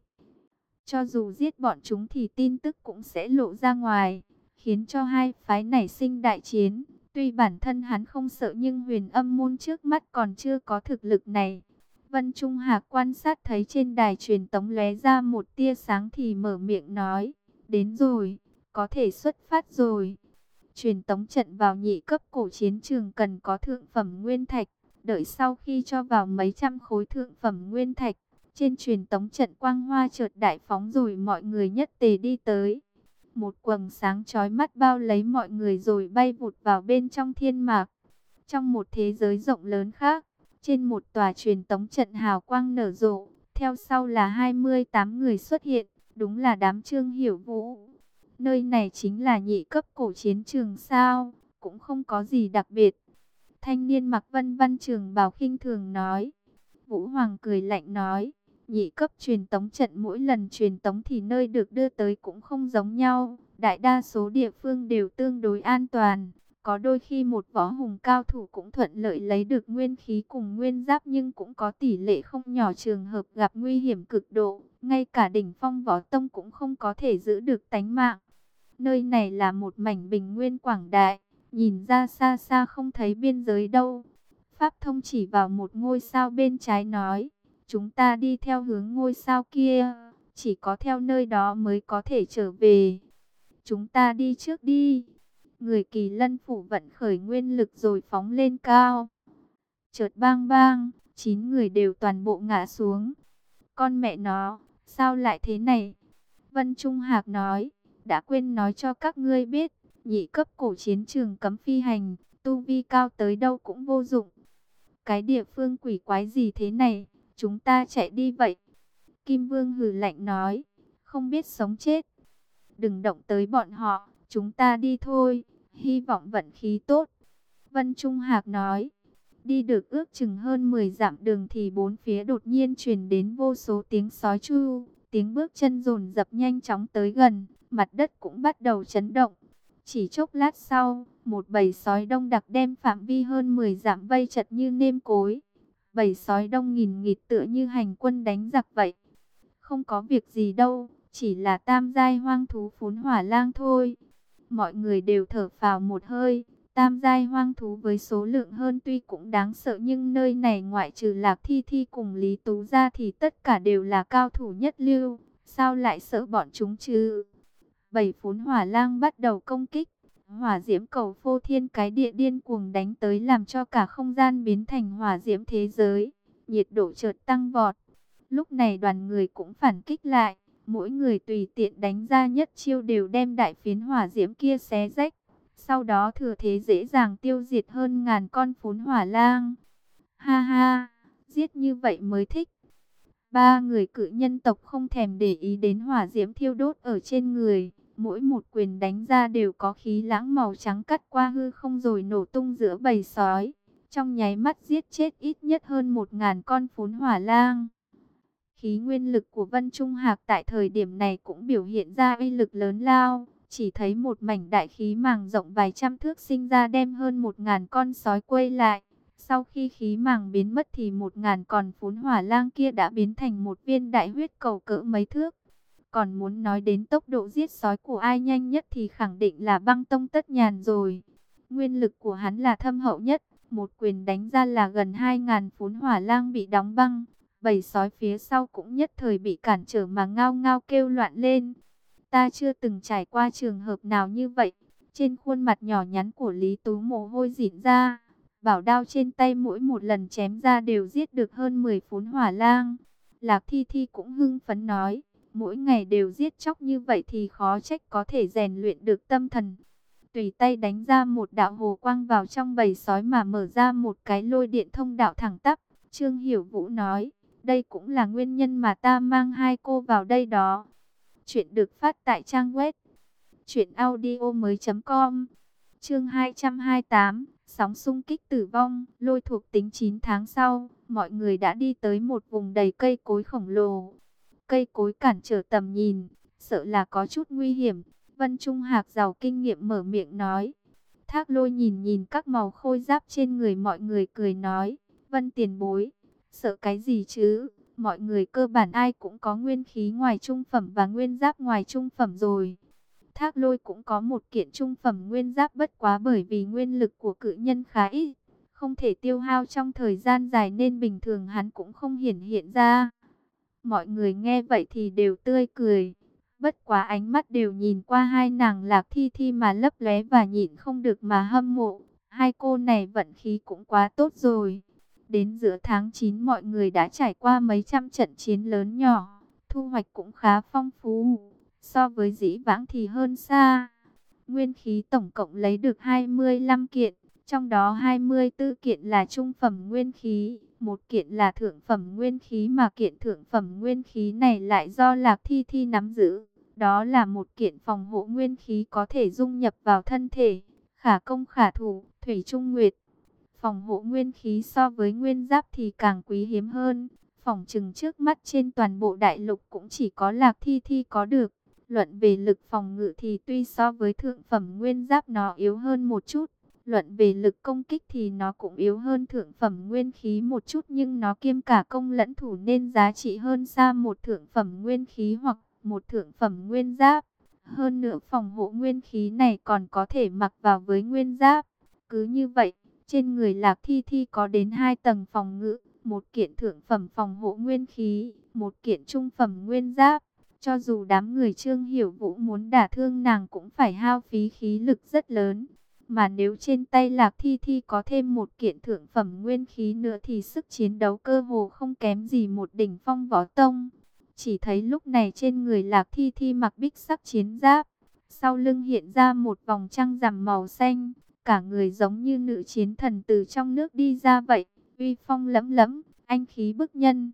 Cho dù giết bọn chúng thì tin tức cũng sẽ lộ ra ngoài, khiến cho hai phái nảy sinh đại chiến. Tuy bản thân hắn không sợ nhưng Huyền Âm môn trước mắt còn chưa có thực lực này. Vân Trung Hạc quan sát thấy trên đài truyền tống lóe ra một tia sáng thì mở miệng nói, đến rồi, có thể xuất phát rồi. Truyền tống trận vào nhị cấp cổ chiến trường cần có thượng phẩm nguyên thạch, đợi sau khi cho vào mấy trăm khối thượng phẩm nguyên thạch, trên truyền tống trận quang hoa chợt đại phóng rồi mọi người nhất tề đi tới. Một quầng sáng chói mắt bao lấy mọi người rồi bay vụt vào bên trong thiên mạc. Trong một thế giới rộng lớn khác, trên một tòa truyền tống trận hào quang nở rộ, theo sau là hai mươi tám người xuất hiện, đúng là đám Trương Hiểu Vũ. Nơi này chính là nhị cấp cổ chiến trường sao, cũng không có gì đặc biệt. Thanh niên mặc vân văn trường bào khinh thường nói. Vũ Hoàng cười lạnh nói, nhị cấp truyền tống trận mỗi lần truyền tống thì nơi được đưa tới cũng không giống nhau. Đại đa số địa phương đều tương đối an toàn. Có đôi khi một võ hùng cao thủ cũng thuận lợi lấy được nguyên khí cùng nguyên giáp, nhưng cũng có tỷ lệ không nhỏ trường hợp gặp nguy hiểm cực độ. Ngay cả đỉnh phong võ tông cũng không có thể giữ được tánh mạng. Nơi này là một mảnh bình nguyên quảng đại, nhìn ra xa xa không thấy biên giới đâu. Pháp Thông chỉ vào một ngôi sao bên trái nói, chúng ta đi theo hướng ngôi sao kia, chỉ có theo nơi đó mới có thể trở về. Chúng ta đi trước đi. Người Kỳ Lân phủ vận khởi nguyên lực rồi phóng lên cao. Chợt bang bang, chín người đều toàn bộ ngã xuống. Con mẹ nó, sao lại thế này? Vân Trung Hạc nói, đã quên nói cho các ngươi biết, nhị cấp cổ chiến trường cấm phi hành, tu vi cao tới đâu cũng vô dụng. Cái địa phương quỷ quái gì thế này, chúng ta chạy đi vậy. Kim Vương hừ lạnh nói, không biết sống chết. Đừng động tới bọn họ, chúng ta đi thôi, hy vọng vận khí tốt. Vân Trung Hạc nói, đi được ước chừng hơn mười dặm đường thì bốn phía đột nhiên truyền đến vô số tiếng sói chu, tiếng bước chân dồn dập nhanh chóng tới gần, mặt đất cũng bắt đầu chấn động. Chỉ chốc lát sau, một bầy sói đông đặc đem phạm vi hơn mười dặm vây chật như nêm cối. Bầy sói đông nghìn nghịt tựa như hành quân đánh giặc vậy. Không có việc gì đâu, chỉ là tam giai hoang thú phún hỏa lang thôi. Mọi người đều thở phào một hơi. Tam giai hoang thú với số lượng hơn tuy cũng đáng sợ, nhưng nơi này ngoại trừ Lạc Thi Thi cùng Lý Tú ra thì tất cả đều là cao thủ nhất lưu. Sao lại sợ bọn chúng chứ? Bầy phún hỏa lang bắt đầu công kích. Hỏa diễm cầu phô thiên cái địa điên cuồng đánh tới, làm cho cả không gian biến thành hỏa diễm thế giới. Nhiệt độ chợt tăng vọt. Lúc này đoàn người cũng phản kích lại. Mỗi người tùy tiện đánh ra nhất chiêu đều đem đại phiến hỏa diễm kia xé rách. Sau đó thừa thế dễ dàng tiêu diệt hơn ngàn con phún hỏa lang. Ha ha, giết như vậy mới thích. Ba người cự nhân tộc không thèm để ý đến hỏa diễm thiêu đốt ở trên người. Mỗi một quyền đánh ra đều có khí lãng màu trắng cắt qua hư không rồi nổ tung giữa bầy sói. Trong nháy mắt giết chết ít nhất hơn một ngàn con phún hỏa lang. Khí nguyên lực của Vân Trung Hạc tại thời điểm này cũng biểu hiện ra uy lực lớn lao. Chỉ thấy một mảnh đại khí màng rộng vài trăm thước sinh ra đem hơn một ngàn con sói quay lại. Sau khi khí màng biến mất thì một ngàn con phún hỏa lang kia đã biến thành một viên đại huyết cầu cỡ mấy thước. Còn muốn nói đến tốc độ giết sói của ai nhanh nhất thì khẳng định là Băng Tông Tất Nhàn rồi. Nguyên lực của hắn là thâm hậu nhất. Một quyền đánh ra là gần hai ngàn phún hỏa lang bị đóng băng. Bầy sói phía sau cũng nhất thời bị cản trở mà ngao ngao kêu loạn lên. Ta chưa từng trải qua trường hợp nào như vậy. Trên khuôn mặt nhỏ nhắn của Lý Tú mồ hôi rịn ra. Bảo đao trên tay mỗi một lần chém ra đều giết được hơn mười phún hỏa lang. Lạc Thi Thi cũng hưng phấn nói. Mỗi ngày đều giết chóc như vậy thì khó trách có thể rèn luyện được tâm thần. Tùy tay đánh ra một đạo hồ quang vào trong bầy sói mà mở ra một cái lôi điện thông đạo thẳng tắp. Trương Hiểu Vũ nói. Đây cũng là nguyên nhân mà ta mang hai cô vào đây đó. Chuyện được phát tại trang web truyện audio mới chấm com. Chương hai trăm hai mươi tám, sóng xung kích tử vong. Lôi thuộc tính chín tháng sau, mọi người đã đi tới một vùng đầy cây cối khổng lồ. Cây cối cản trở tầm nhìn, sợ là có chút nguy hiểm. Vân Trung Hạc giàu kinh nghiệm mở miệng nói. Thác Lôi nhìn nhìn các màu khôi giáp trên người mọi người cười nói. Vân tiền bối, sợ cái gì chứ? Mọi người cơ bản ai cũng có nguyên khí ngoài trung phẩm và nguyên giáp ngoài trung phẩm rồi. Thác Lôi cũng có một kiện trung phẩm nguyên giáp, bất quá bởi vì nguyên lực của cự nhân khá ít, không thể tiêu hao trong thời gian dài nên bình thường hắn cũng không hiển hiện ra. Mọi người nghe vậy thì đều tươi cười. Bất quá ánh mắt đều nhìn qua hai nàng Lạc Thi Thi mà lấp lóe và nhịn không được mà hâm mộ. Hai cô này vận khí cũng quá tốt rồi. Đến giữa tháng chín mọi người đã trải qua mấy trăm trận chiến lớn nhỏ, thu hoạch cũng khá phong phú, so với dĩ vãng thì hơn xa. Nguyên khí tổng cộng lấy được hai mươi lăm kiện, trong đó hai mươi tư kiện là trung phẩm nguyên khí, một kiện là thượng phẩm nguyên khí, mà kiện thượng phẩm nguyên khí này lại do Lạc Thi Thi nắm giữ. Đó là một kiện phòng hộ nguyên khí có thể dung nhập vào thân thể, khả công khả thủ, Thủy Trung Nguyệt. Phòng hộ nguyên khí so với nguyên giáp thì càng quý hiếm hơn. Phỏng chừng trước mắt trên toàn bộ đại lục cũng chỉ có Lạc Thi Thi có được. Luận về lực phòng ngự thì tuy so với thượng phẩm nguyên giáp nó yếu hơn một chút. Luận về lực công kích thì nó cũng yếu hơn thượng phẩm nguyên khí một chút, nhưng nó kiêm cả công lẫn thủ nên giá trị hơn xa một thượng phẩm nguyên khí hoặc một thượng phẩm nguyên giáp. Hơn nữa phòng hộ nguyên khí này còn có thể mặc vào với nguyên giáp. Cứ như vậy, trên người Lạc Thi Thi có đến hai tầng phòng ngự, một kiện thượng phẩm phòng hộ nguyên khí, một kiện trung phẩm nguyên giáp. Cho dù đám người Trương Hiểu Vũ muốn đả thương nàng cũng phải hao phí khí lực rất lớn. Mà nếu trên tay Lạc Thi Thi có thêm một kiện thượng phẩm nguyên khí nữa thì sức chiến đấu cơ hồ không kém gì một đỉnh phong võ tông. Chỉ thấy lúc này trên người Lạc Thi Thi mặc bích sắc chiến giáp, sau lưng hiện ra một vòng trăng rằm màu xanh, cả người giống như nữ chiến thần từ trong nước đi ra vậy, uy phong lẫm lẫm, anh khí bức nhân.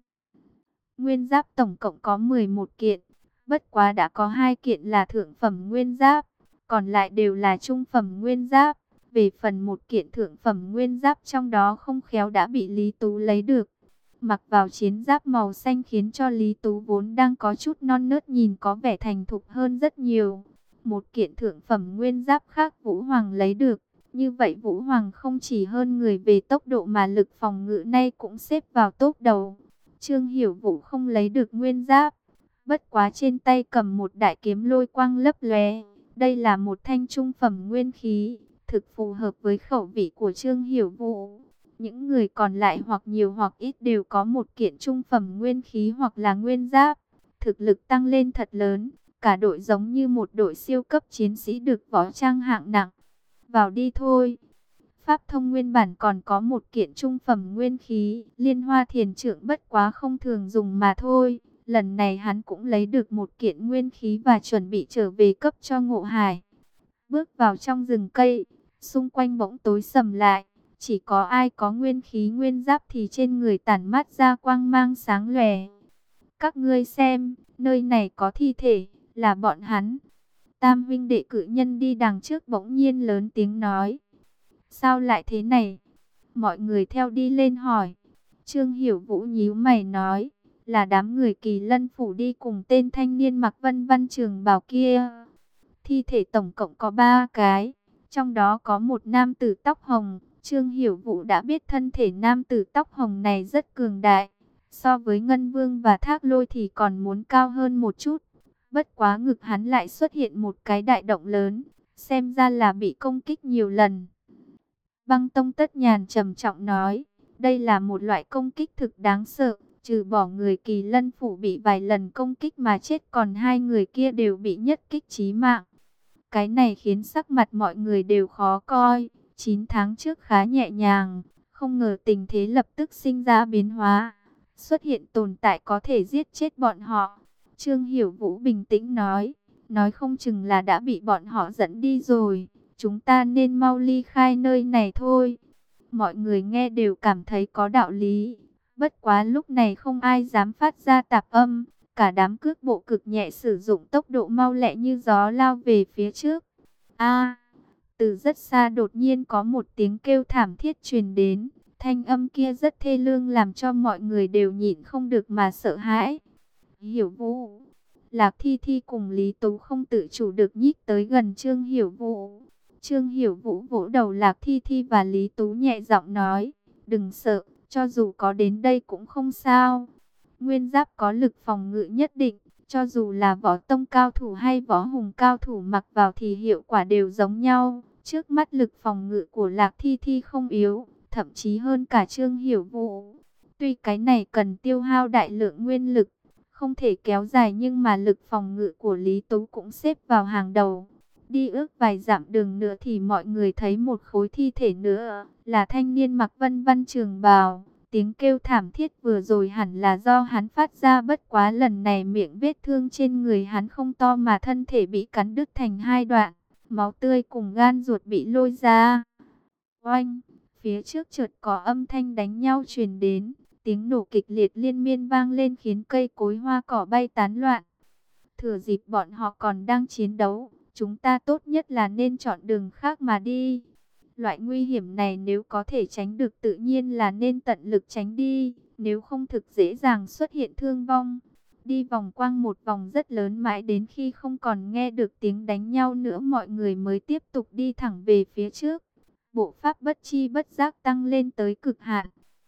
Nguyên giáp tổng cộng có mười một kiện, bất quá đã có hai kiện là thượng phẩm nguyên giáp, còn lại đều là trung phẩm nguyên giáp. Về phần một kiện thượng phẩm nguyên giáp trong đó không khéo đã bị Lý Tú lấy được. Mặc vào chiến giáp màu xanh khiến cho Lý Tú vốn đang có chút non nớt nhìn có vẻ thành thục hơn rất nhiều. Một kiện thượng phẩm nguyên giáp khác Vũ Hoàng lấy được. Như vậy Vũ Hoàng không chỉ hơn người về tốc độ mà lực phòng ngự nay cũng xếp vào top đầu. Trương Hiểu Vũ không lấy được nguyên giáp. Bất quá trên tay cầm một đại kiếm lôi quang lấp lóe. Đây là một thanh trung phẩm nguyên khí, thực phù hợp với khẩu vị của Trương Hiểu Vũ. Những người còn lại hoặc nhiều hoặc ít đều có một kiện trung phẩm nguyên khí hoặc là nguyên giáp. Thực lực tăng lên thật lớn, cả đội giống như một đội siêu cấp chiến sĩ được võ trang hạng nặng. Vào đi thôi. Pháp Thông nguyên bản còn có một kiện trung phẩm nguyên khí, Liên Hoa Thiền Trượng bất quá không thường dùng mà thôi. Lần này hắn cũng lấy được một kiện nguyên khí và chuẩn bị trở về cấp cho Ngộ Hải. Bước vào trong rừng cây, xung quanh bỗng tối sầm lại. Chỉ có ai có nguyên khí nguyên giáp thì trên người tản mát ra quang mang sáng lòe. Các ngươi xem, nơi này có thi thể, là bọn hắn. Tam huynh đệ cự nhân đi đằng trước bỗng nhiên lớn tiếng nói. Sao lại thế này? Mọi người theo đi lên hỏi. Trương Hiểu Vũ nhíu mày nói, là đám người Kỳ Lân phủ đi cùng tên thanh niên mặc vân vân trường bào kia. Thi thể tổng cộng có ba cái, trong đó có một nam tử tóc hồng. Trương Hiểu Vũ đã biết thân thể nam tử tóc hồng này rất cường đại. So với Ngân Vương và Thác Lôi thì còn muốn cao hơn một chút. Bất quá ngực hắn lại xuất hiện một cái đại động lớn, xem ra là bị công kích nhiều lần. Băng Tông Tất Nhàn trầm trọng nói, đây là một loại công kích thực đáng sợ. Trừ bỏ người Kỳ Lân phủ bị vài lần công kích mà chết, còn hai người kia đều bị nhất kích chí mạng. Cái này khiến sắc mặt mọi người đều khó coi. Chín tháng trước khá nhẹ nhàng, không ngờ tình thế lập tức sinh ra biến hóa. Xuất hiện tồn tại có thể giết chết bọn họ. Trương Hiểu Vũ bình tĩnh nói, nói không chừng là đã bị bọn họ dẫn đi rồi. Chúng ta nên mau ly khai nơi này thôi. Mọi người nghe đều cảm thấy có đạo lý. Bất quá lúc này không ai dám phát ra tạp âm. Cả đám cước bộ cực nhẹ sử dụng tốc độ mau lẹ như gió lao về phía trước. A, từ rất xa đột nhiên có một tiếng kêu thảm thiết truyền đến. Thanh âm kia rất thê lương làm cho mọi người đều nhịn không được mà sợ hãi. Hiểu Vũ, Lạc Thi Thi cùng Lý Tú không tự chủ được nhích tới gần Trương Hiểu Vũ. Trương Hiểu Vũ vỗ đầu Lạc Thi Thi và Lý Tú nhẹ giọng nói, đừng sợ, cho dù có đến đây cũng không sao. Nguyên giáp có lực phòng ngự nhất định, cho dù là võ tông cao thủ hay võ hùng cao thủ mặc vào thì hiệu quả đều giống nhau. Trước mắt lực phòng ngự của Lạc Thi Thi không yếu, thậm chí hơn cả Trương Hiểu Vũ. Tuy cái này cần tiêu hao đại lượng nguyên lực, không thể kéo dài, nhưng mà lực phòng ngự của Lý Tú cũng xếp vào hàng đầu. Đi ước vài dặm đường nữa thì mọi người thấy một khối thi thể nữa, là thanh niên mặc vân vân trường bào. Tiếng kêu thảm thiết vừa rồi hẳn là do hắn phát ra, bất quá lần này miệng vết thương trên người hắn không to mà thân thể bị cắn đứt thành hai đoạn. Máu tươi cùng gan ruột bị lôi ra. Oanh, phía trước chợt có âm thanh đánh nhau truyền đến. Tiếng nổ kịch liệt liên miên vang lên khiến cây cối hoa cỏ bay tán loạn. Thừa dịp bọn họ còn đang chiến đấu, chúng ta tốt nhất là nên chọn đường khác mà đi. Loại nguy hiểm này nếu có thể tránh được tự nhiên là nên tận lực tránh đi, nếu không thực dễ dàng xuất hiện thương vong. Đi vòng quanh một vòng rất lớn mãi đến khi không còn nghe được tiếng đánh nhau nữa, mọi người mới tiếp tục đi thẳng về phía trước. Bộ pháp bất chi bất giác tăng lên tới cực hạn.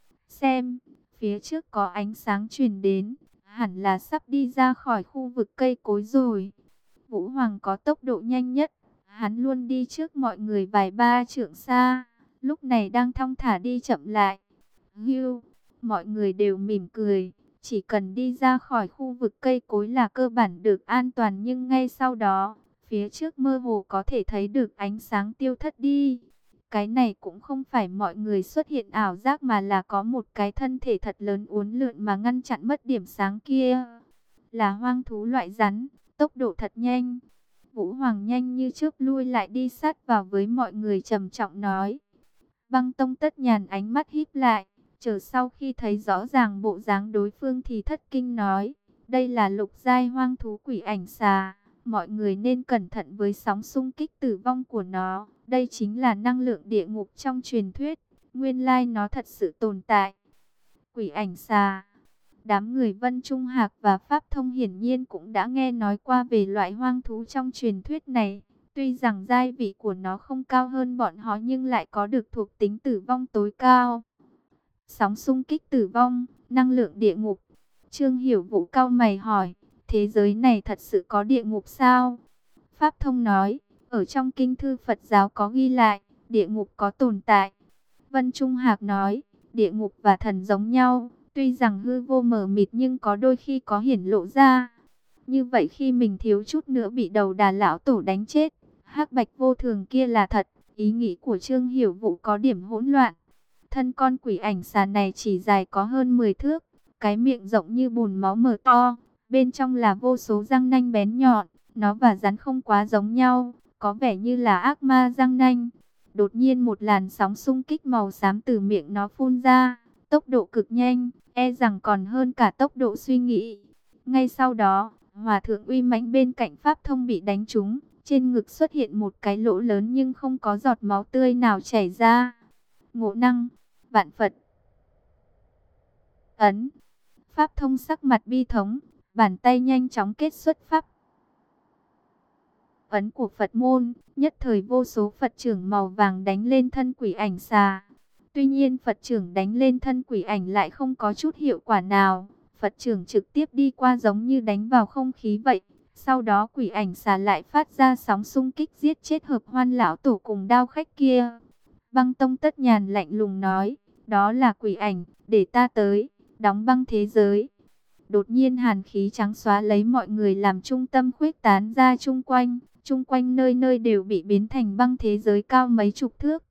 Xem, phía trước có ánh sáng truyền đến, hẳn là sắp đi ra khỏi khu vực cây cối rồi. Vũ Hoàng có tốc độ nhanh nhất, hắn luôn đi trước mọi người vài ba trượng xa, lúc này đang thong thả đi chậm lại. Hưu, mọi người đều mỉm cười, chỉ cần đi ra khỏi khu vực cây cối là cơ bản được an toàn, nhưng ngay sau đó, phía trước mơ hồ có thể thấy được ánh sáng tiêu thất đi. Cái này cũng không phải mọi người xuất hiện ảo giác mà là có một cái thân thể thật lớn uốn lượn mà ngăn chặn mất điểm sáng kia. Là hoang thú loại rắn, tốc độ thật nhanh. Vũ Hoàng nhanh như chớp lui lại đi sát vào với mọi người trầm trọng nói. Băng Tông Tất Nhàn ánh mắt híp lại, chờ sau khi thấy rõ ràng bộ dáng đối phương thì thất kinh nói. Đây là lục giai hoang thú quỷ ảnh xà. Mọi người nên cẩn thận với sóng xung kích tử vong của nó. Đây chính là năng lượng địa ngục trong truyền thuyết. Nguyên lai nó thật sự tồn tại. Quỷ ảnh xà. Đám người Vân Trung Hạc và Pháp Thông hiển nhiên cũng đã nghe nói qua về loại hoang thú trong truyền thuyết này. Tuy rằng giai vị của nó không cao hơn bọn họ nhưng lại có được thuộc tính tử vong tối cao. Sóng xung kích tử vong, năng lượng địa ngục. Trương Hiểu Vũ cau mày hỏi, thế giới này thật sự có địa ngục sao? Pháp Thông nói, ở trong kinh thư Phật giáo có ghi lại, địa ngục có tồn tại. Vân Trung Hạc nói, địa ngục và thần giống nhau, tuy rằng hư vô mờ mịt nhưng có đôi khi có hiển lộ ra. Như vậy khi mình thiếu chút nữa bị đầu đà lão tổ đánh chết, hắc bạch vô thường kia là thật. Ý nghĩ của Trương Hiểu Vũ có điểm hỗn loạn. Thân con quỷ ảnh xà này chỉ dài có hơn mười thước, cái miệng rộng như bùn máu mở to, bên trong là vô số răng nanh bén nhọn. Nó và rắn không quá giống nhau, có vẻ như là ác ma răng nanh. Đột nhiên một làn sóng xung kích màu xám từ miệng nó phun ra, tốc độ cực nhanh, e rằng còn hơn cả tốc độ suy nghĩ. Ngay sau đó, Hòa thượng uy mãnh bên cạnh Pháp Thông bị đánh trúng, trên ngực xuất hiện một cái lỗ lớn nhưng không có giọt máu tươi nào chảy ra. Ngộ năng, vạn Phật ấn. Pháp Thông sắc mặt bi thống, bàn tay nhanh chóng kết xuất pháp ấn của Phật môn, nhất thời vô số Phật trưởng màu vàng đánh lên thân quỷ ảnh xà. Tuy nhiên Phật trưởng đánh lên thân quỷ ảnh lại không có chút hiệu quả nào. Phật trưởng trực tiếp đi qua giống như đánh vào không khí vậy. Sau đó quỷ ảnh xà lại phát ra sóng xung kích giết chết Hợp Hoan lão tổ cùng đao khách kia. Băng Tông Tất Nhàn lạnh lùng nói, đó là quỷ ảnh, để ta tới, đóng băng thế giới. Đột nhiên hàn khí trắng xóa lấy mọi người làm trung tâm khuếch tán ra chung quanh. Chung quanh nơi nơi đều bị biến thành băng thế giới cao mấy chục thước.